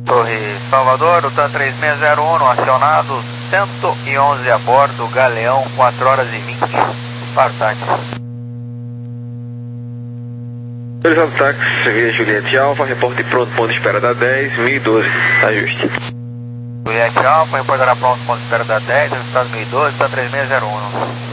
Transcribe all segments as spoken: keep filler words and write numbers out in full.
Torre Salvador, o TAM três seis zero um acionado, cento e onze a bordo, Galeão, quatro horas e vinte. Para o táxi. Autorizado táxi, Via Juliette Alfa, reporte pronto, ponto de espera da dez, mil e doze, ajuste. Juliette Alfa, reportará pronto, ponto de espera da dez, resultado mil e doze, TAM três seis zero um.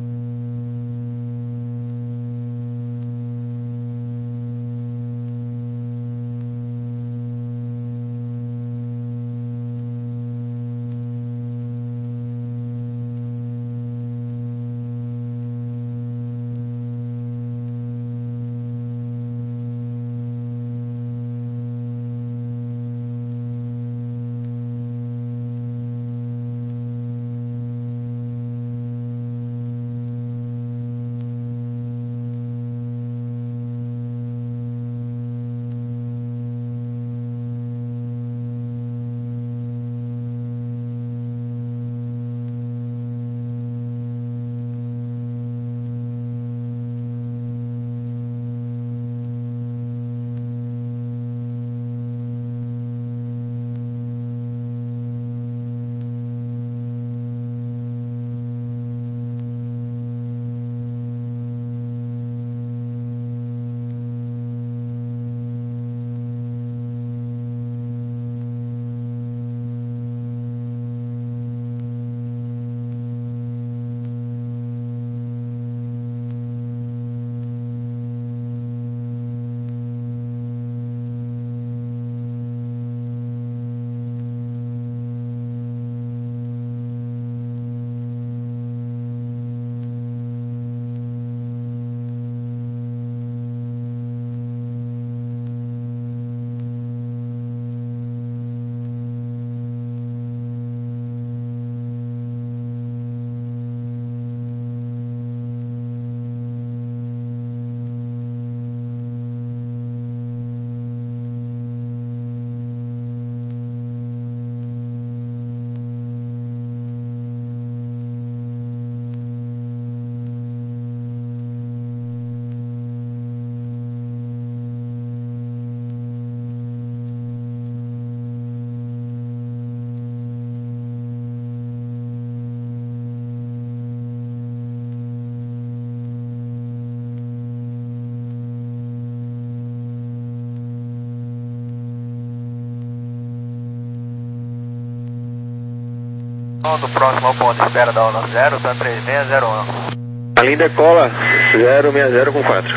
Do próximo ao ponto de espera da ONU zero, TAM três seis zero um. A linha decola zero seis zero com quatro.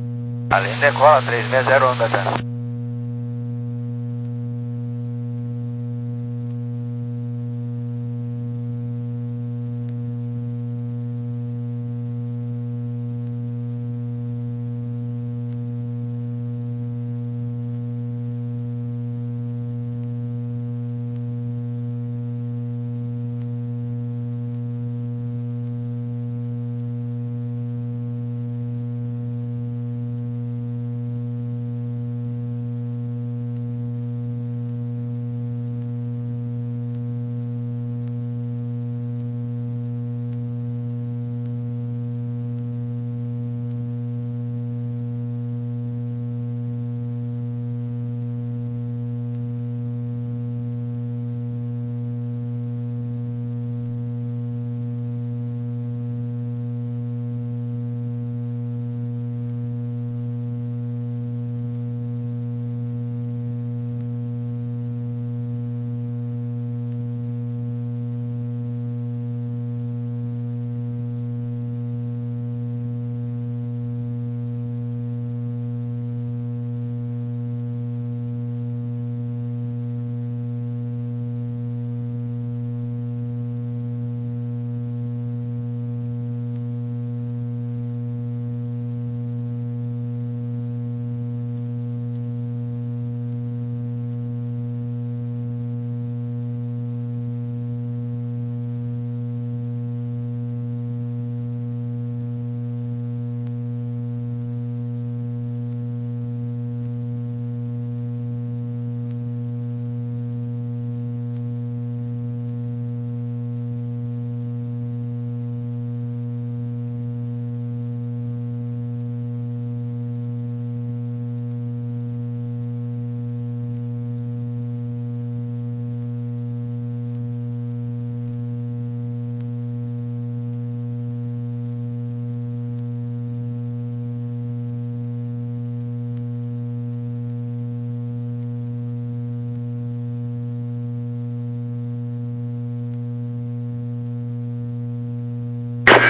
A linha decola três seis zero um da TAM.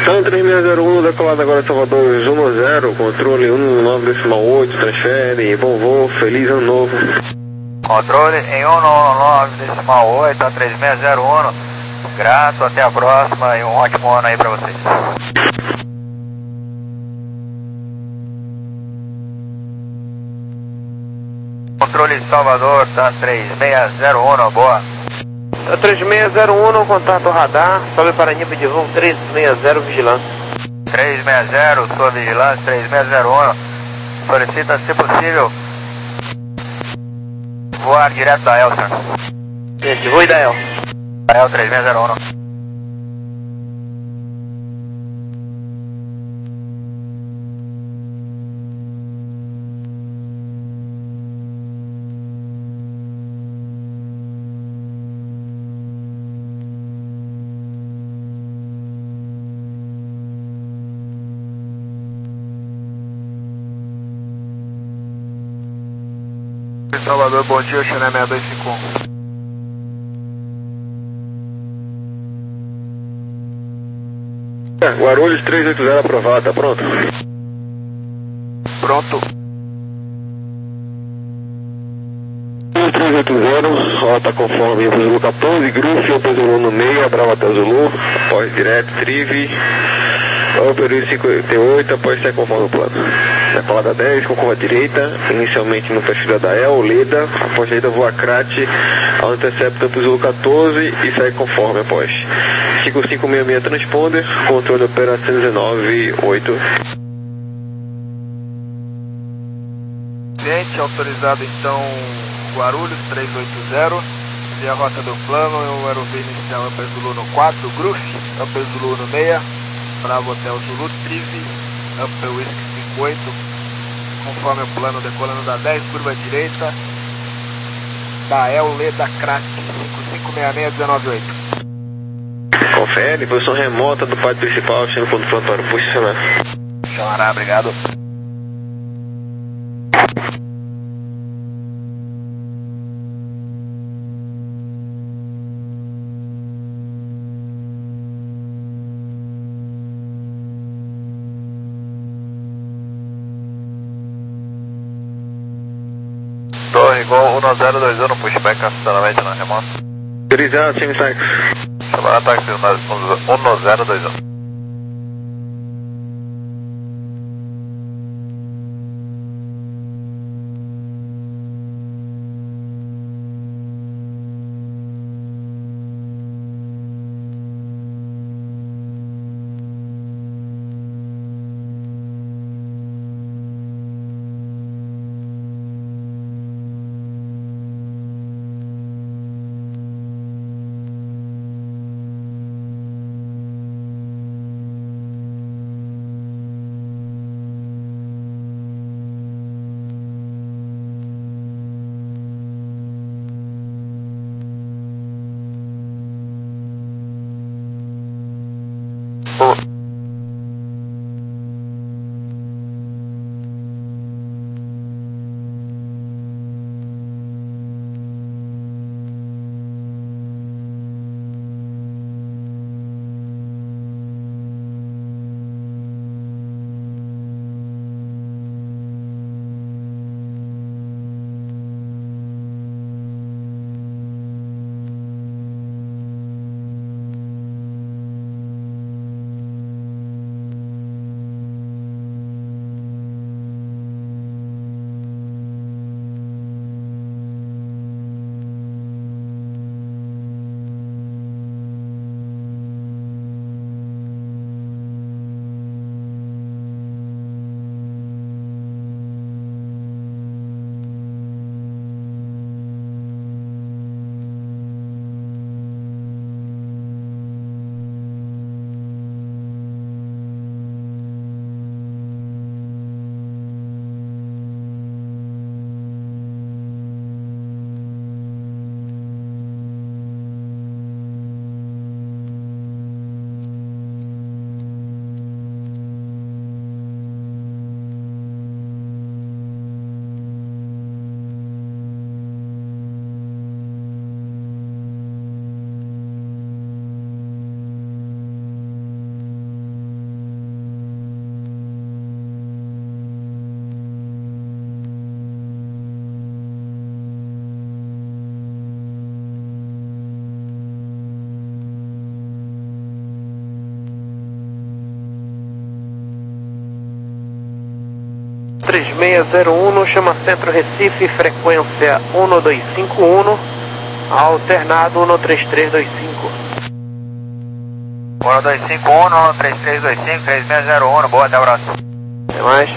TAM três seis zero um, decolado agora de Salvador, um zero, controle um nove decimal oito, transfere, bom voo, feliz ano novo. Controle em um nove decimal oito a três seis zero um, grato, até a próxima e um ótimo ano aí pra vocês. Controle Salvador, TAM três seis zero um, boa. três seis zero um, contato radar, sobe para nível de voo três seis zero, vigilância. três seis zero, sua vigilância, três seis zero um, solicita, se possível, voar direto da El, senhor. Gente, voo e da El. Da El três seis zero um. Salvador, bom dia, Xané seis dois cinco um. É, Guarulhos três oito zero aprovado, tá pronto? Pronto. três oito zero, rota conforme Zulu quatorze, Gruff, Opel Zulu no meio, Bravo até Zulu, após direto, Trive, Opel cinquenta e oito, após ser conforme o plano. Decolada dez, com curva direita, inicialmente no perfil da El, Leda, após direita voa Crate, ao interceptor para o Zulu quatorze e segue conforme após. cinco cinco seis seis transponder, controle operação dezenove oito. Cliente, autorizado então Guarulhos três oito zero, e a rota do plano, eu era o V inicial Upper Zulu no quatro, Gruff, Upper Zulu no seis, Bravo Hotel Zulu, Trive, Upper Whisky cinquenta e oito, conforme o plano decolando da dez, curva direita, da El, Leda, Crack, cinco cinco seis seis um nove oito. Confere, posição remota do pátio principal, chegando ponto plantório, posicionar. Chamará, obrigado. Torre Gol um zero dois um, pushback, acionamento na remota. Autorizado, sem táxi. Chamará táxi um zero dois um. três seis zero um, chama Centro Recife, frequência um dois cinco um, alternado um três três dois cinco. um dois cinco um, três três dois cinco, três seis zero um, boa, até a próxima. Até mais.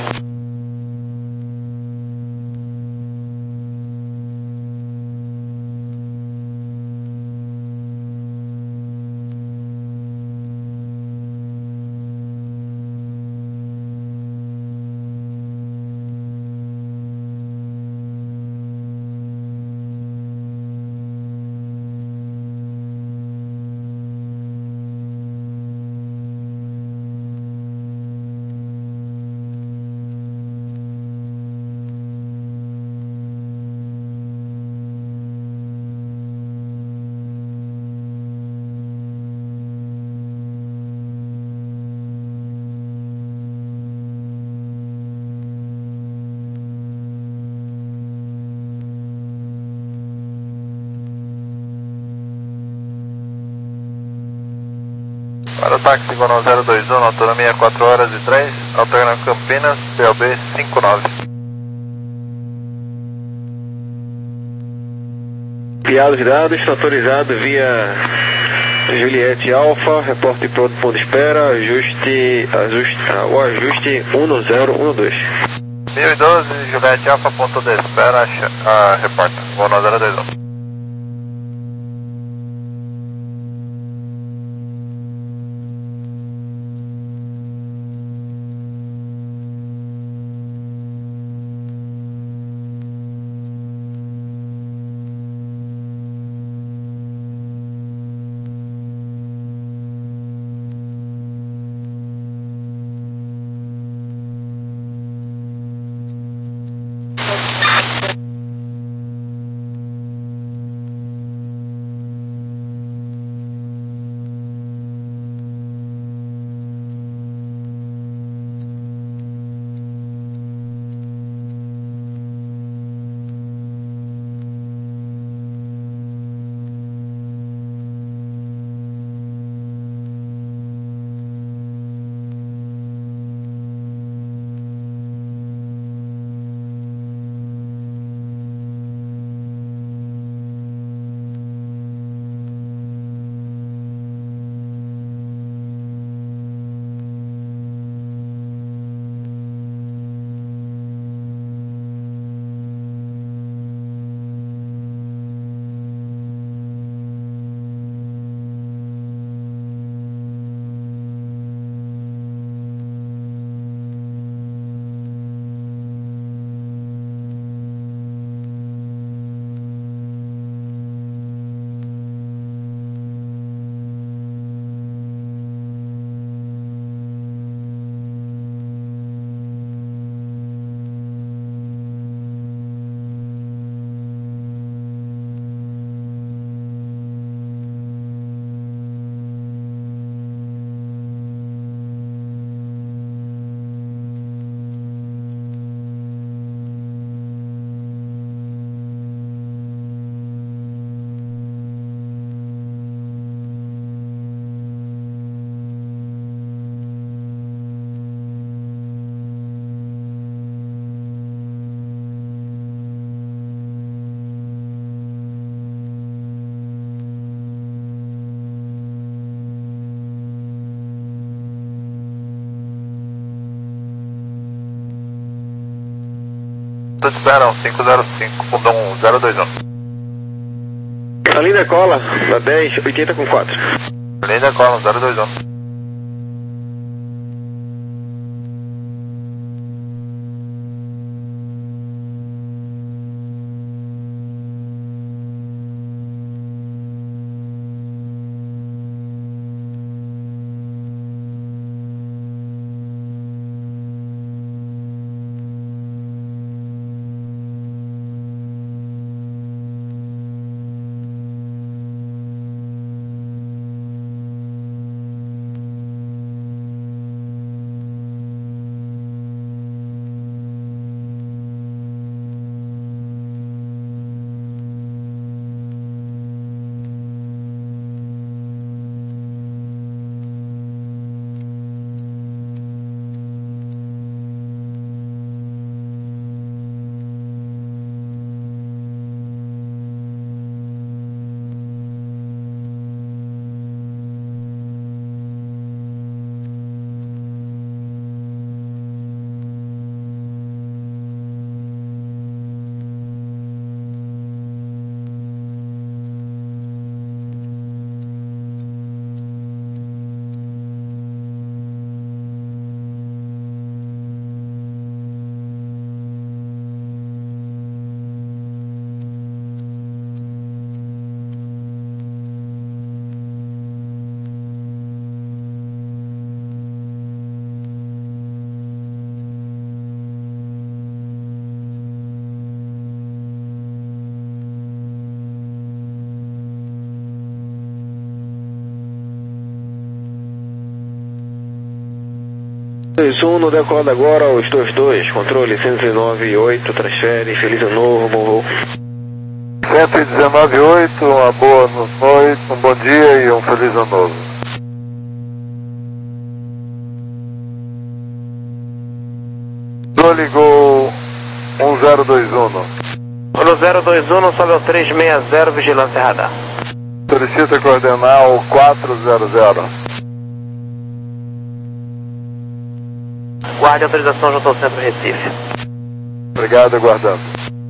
Para o táxi Iguanão zero dois um, autonomia quatro horas e três, alternando Campinas, P L B cinco nove. Piados dados, autorizado via Juliette Alfa, reporte pronto, ponto de espera, ajuste, ajuste, ah, o ajuste um zero um dois. mil e doze, Juliette Alfa, ponto de espera, ah, reporta, Iguanão zero dois um. Esperam cinco zero cinco, fundão zero dois um. A linda cola, da dez, oitenta com quatro. Linda cola, zero dois um. dois um, no decolado agora, os dois dois, controle cento e dezenove oito, transfere, feliz ano novo, bom voo. cento e dezenove oito, uma boa noite, um bom dia e um feliz ano novo. Ligou um zero dois um. Gol zero dois um, sobe ao três seis zero, vigilância radar. Solicita coordenar o quatro zero zero. Guarde a autorização junto ao centro Recife. Obrigado, aguardando.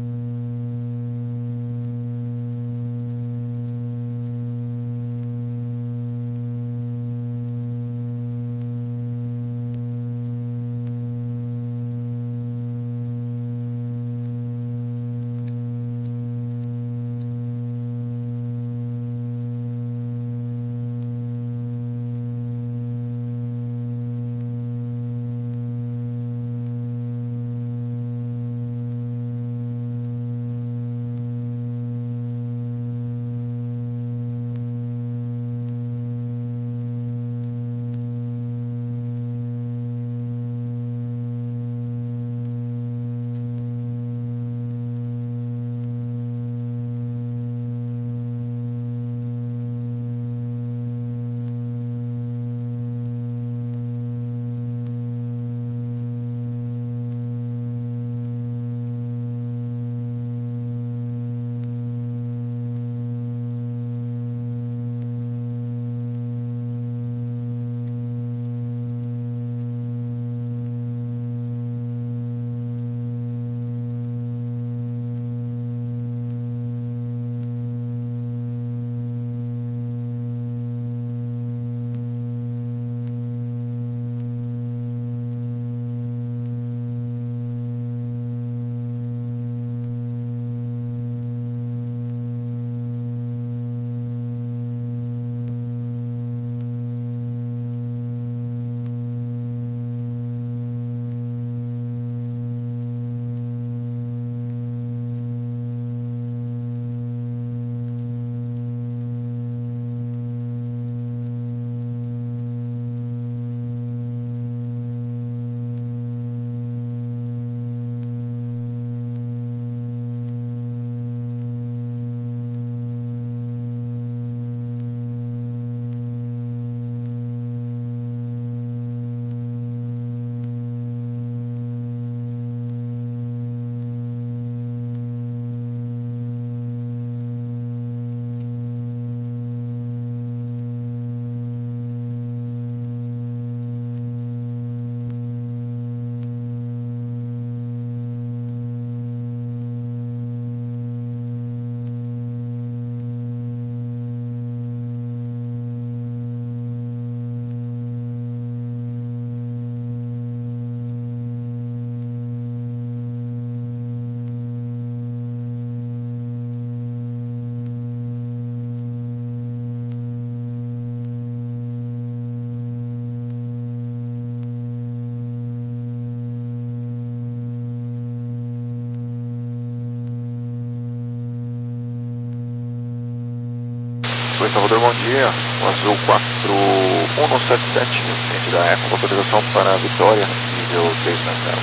Oi, Salvador, bom dia. O Azul quatro um sete sete, frente da Eco, autorização para a Vitória, nível três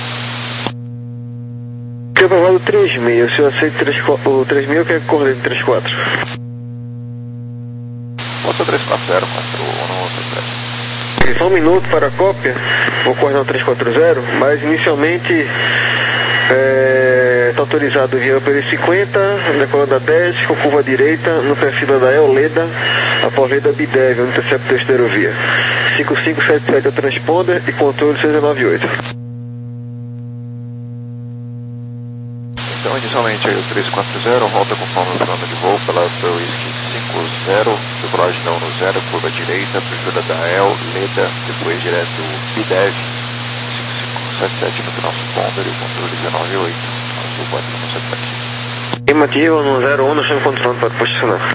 zero. Tinha aprovado três seis, se eu aceito o três seis, eu quero que coordene três quatro. Moça três quatro zero, quatro um sete sete. Só um minuto para a cópia, vou coordenar o três quatro zero, mas inicialmente está autorizado via P cinquenta, decolando a dez, com curva direita, no perfil da El Leda, após Leda Bidev, no interceptor esterovia. cinco cinco sete sete é o transponder e controle seis nove oito. Então, inicialmente aí o três quatro zero, volta conforme o plano de voo pela Whisky cinco zero, decolagem não no zero, curva direita, perfil da El Leda, depois direto Bidev, cinco cinco sete sete no nosso ponder e o controle dezenove oito, Azul quatro um sete sete. Estimativa no zero um, nós estamos controlando para posicionar.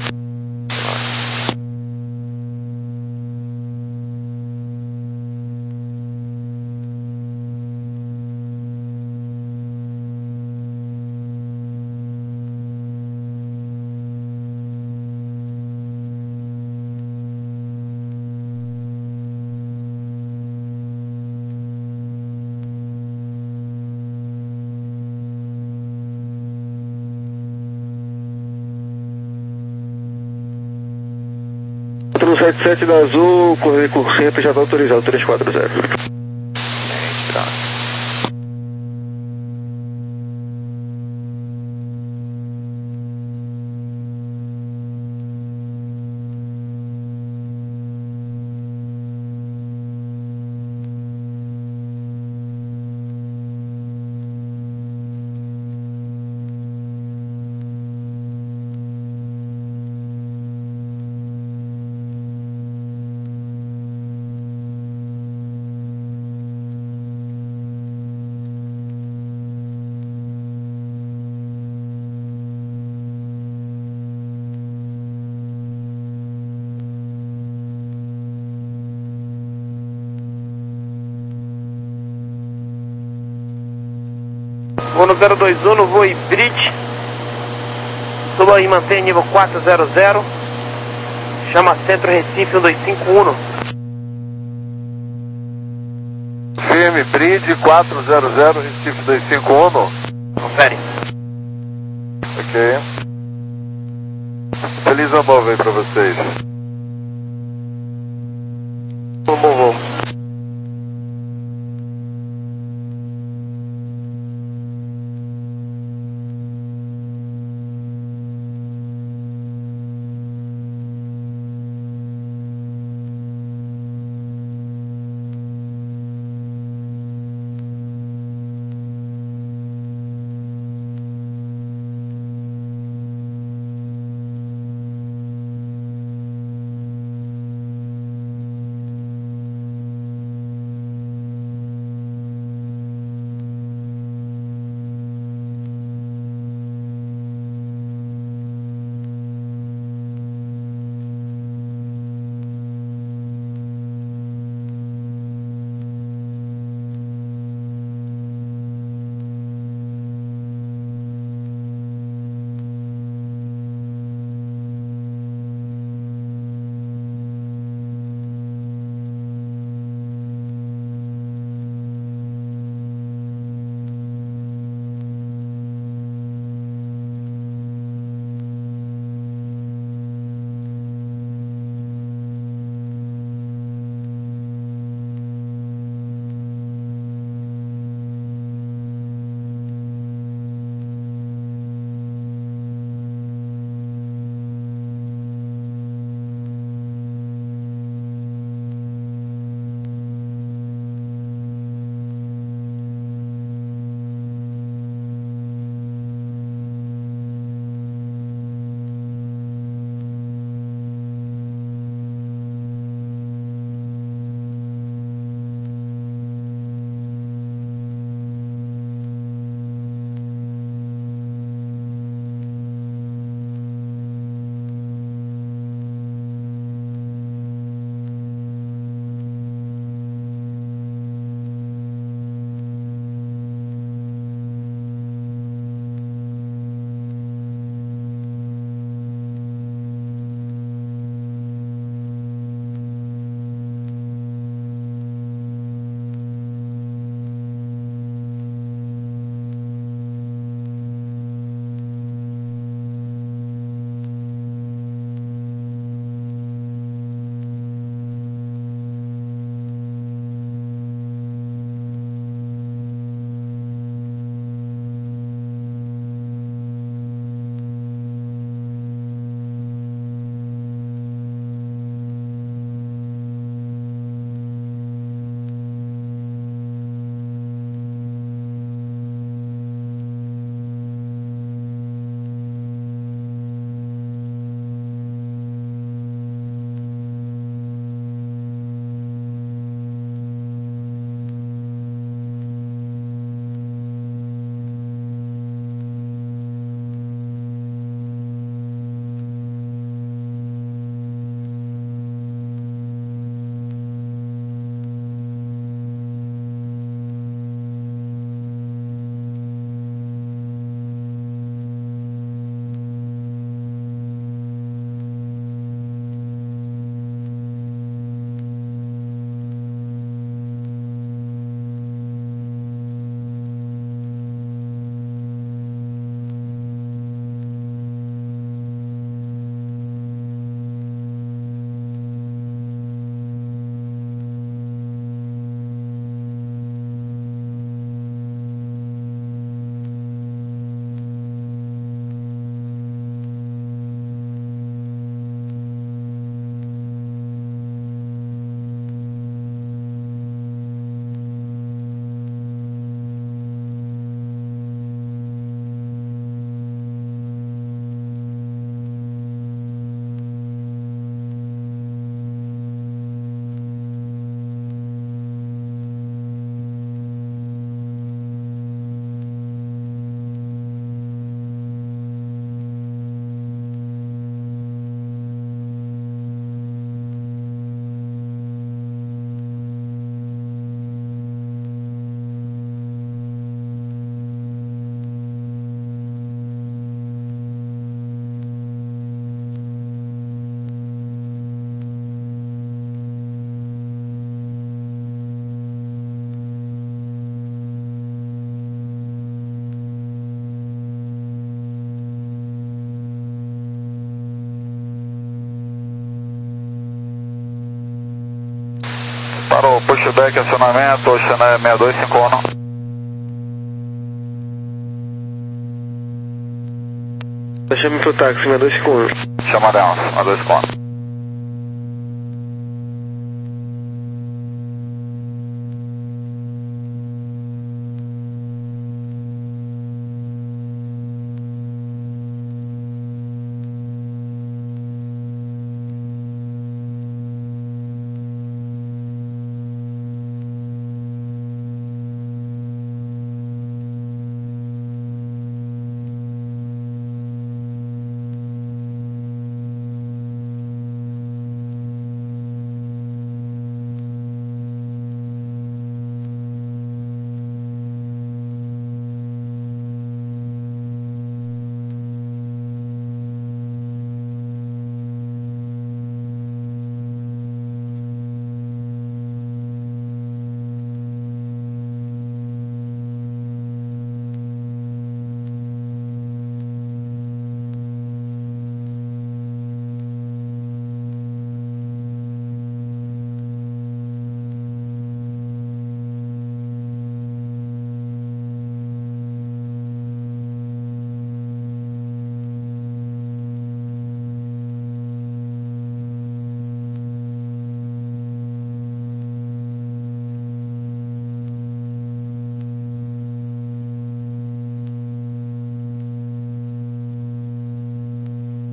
sete sete da Azul, correr com centro já está autorizado, três quatro zero. Tá. Vou no zero dois um, no voo Bridge. Suba e mantém nível quatro zero zero. Chama Centro Recife um dois cinco um. Firme, Bridge quatro zero zero, Recife dois cinco um. Confere. Ok. Feliz ano novo aí pra vocês. Um bom voo. Pushback, acionamento, Ocean Air seis dois cinco um. Chame pro táxi seis dois cinco um. Chama Delta, seis dois cinco um.